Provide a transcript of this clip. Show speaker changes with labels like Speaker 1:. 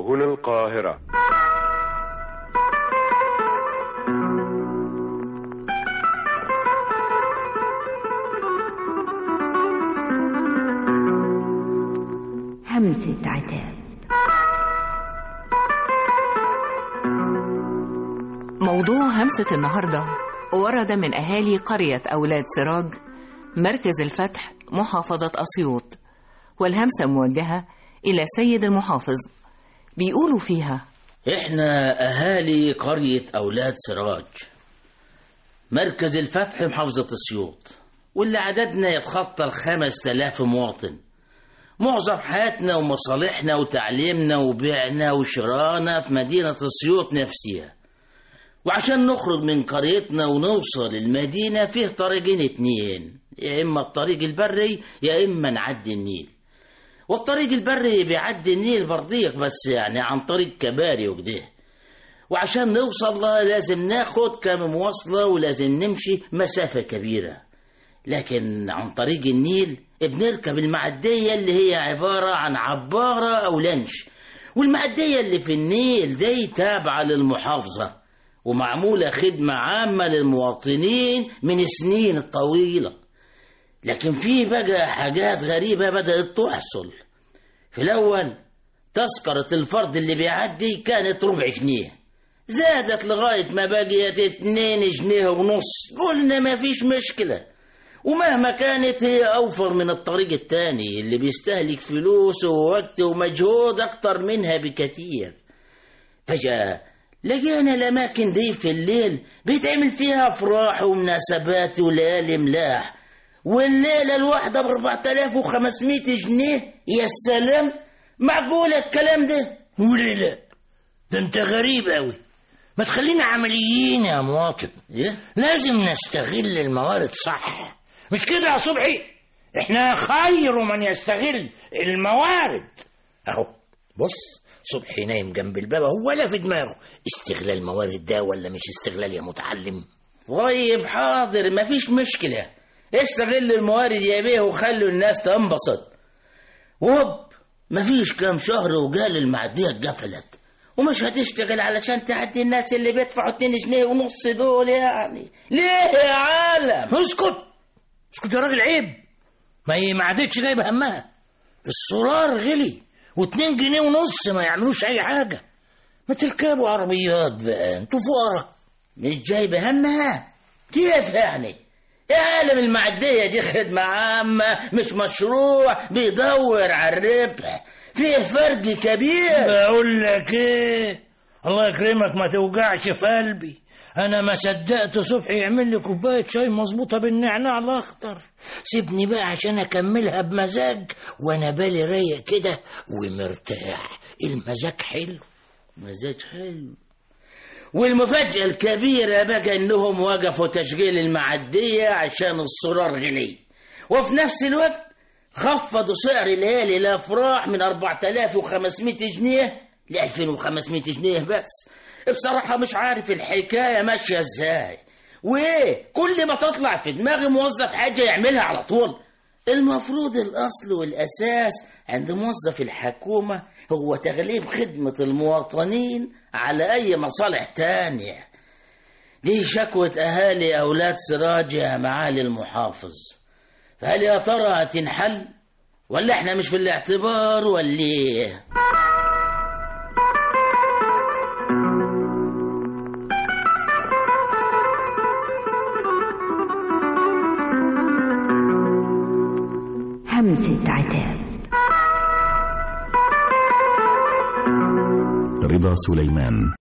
Speaker 1: هنا القاهرة.
Speaker 2: همسة عتاب.
Speaker 3: موضوع همسة النهاردة ورد من أهالي قرية أولاد سراج، مركز الفتح، محافظة أسيوط، والهمسة موجهة إلى سيد المحافظ. بيقولوا فيها:
Speaker 4: إحنا أهالي قرية أولاد سراج، مركز الفتح، محافظة أسيوط، واللي عددنا يتخطى 5000 مواطن. معظم حياتنا ومصالحنا وتعليمنا وبيعنا وشرانا في مدينة أسيوط نفسها. وعشان نخرج من قريتنا ونوصل المدينة فيه طريقين اتنين، يا إما الطريق البري يا إما نعدي النيل. والطريق البري بيعدي النيل برضيق، بس يعني عن طريق كباري وكده. وعشان نوصل لها لازم ناخد كام مواصلة ولازم نمشي مسافة كبيرة. لكن عن طريق النيل بنركب المعدية اللي هي عبارة عن عبارة أو لنش. والمعدية اللي في النيل دي تابعة للمحافظة ومعمولة خدمة عامة للمواطنين من السنين الطويلة. لكن في بقى حاجات غريبة بدأت تحصل. في الأول تذكرة الفرد اللي بيعدي كانت 4 جنيه، زادت لغاية ما بقيت 2 جنيه ونص. قلنا ما فيش مشكلة، ومهما كانت هي أوفر من الطريق التاني اللي بيستهلك فلوس ووقت ومجهود أكتر منها بكتير. فجأة لقينا الأماكن دي في الليل بيتعمل فيها أفراح ومناسبات وليالي ملاح، والليلة الواحدة ب4500 جنيه. يا سلام، معقولة الكلام ده؟
Speaker 5: وليلة ده انت غريب قوي. ما تخلينا عمليين يا مواطن. لازم نستغل الموارد صح، مش كده يا صبحي؟ احنا خير من يستغل الموارد. اهو بص، صبحي نايم جنب الباب ولا في دماغه استغلال الموارد ده ولا مش استغلال يا متعلم.
Speaker 4: طيب حاضر، مفيش مشكلة، استغل الموارد يا بيه وخلوا الناس تنبسط. وهوب مفيش كام شهر وقال المعدية اتقفلت ومش هتشتغل علشان تعدي الناس اللي بيدفعوا 2 جنيه ونص دول. يعني ليه يا عالم؟
Speaker 5: اسكت يا راجل، عيب. ما هي ما عادتش جايبه همها. السولار غلي و2 جنيه ونص ما يعملوش اي حاجة. ما تركبوا عربيات بقى، انتوا فقراء.
Speaker 4: مش جايبه همها كيف يعني؟ يا عالم المعدية دي خدمة عامة مش مشروع بيدور على الربح، فيه فرق كبير.
Speaker 5: بقول لك ايه، الله يكرمك ما توجعش في قلبي. انا ما صدقت صبحي يعمل لي كوبايه شاي مظبوطه بالنعناع الاخضر. سيبني بقى عشان اكملها بمزاج وانا بالي رايق كده ومرتاح. المزاج حلو،
Speaker 4: مزاج حلو. والمفاجأة الكبيرة بقى انهم وقفوا تشغيل المعدية عشان السولار غلي، وفي نفس الوقت خفضوا سعر ليالي الافراح من 4500 جنيه ل 2500 جنيه بس. بصراحة مش عارف الحكاية ماشية ازاي، وايه كل ما تطلع في دماغ موظف حاجة يعملها على طول. المفروض الأصل والأساس عند موظف الحكومة هو تغليب خدمة المواطنين على أي مصالح تانية. دي شكوى أهالي أولاد سراج يا معالي المحافظ. فهل يا ترى هتنحل ولا احنا مش في الاعتبار ولا ايه؟
Speaker 2: همسة عتاب.
Speaker 6: رضا سليمان.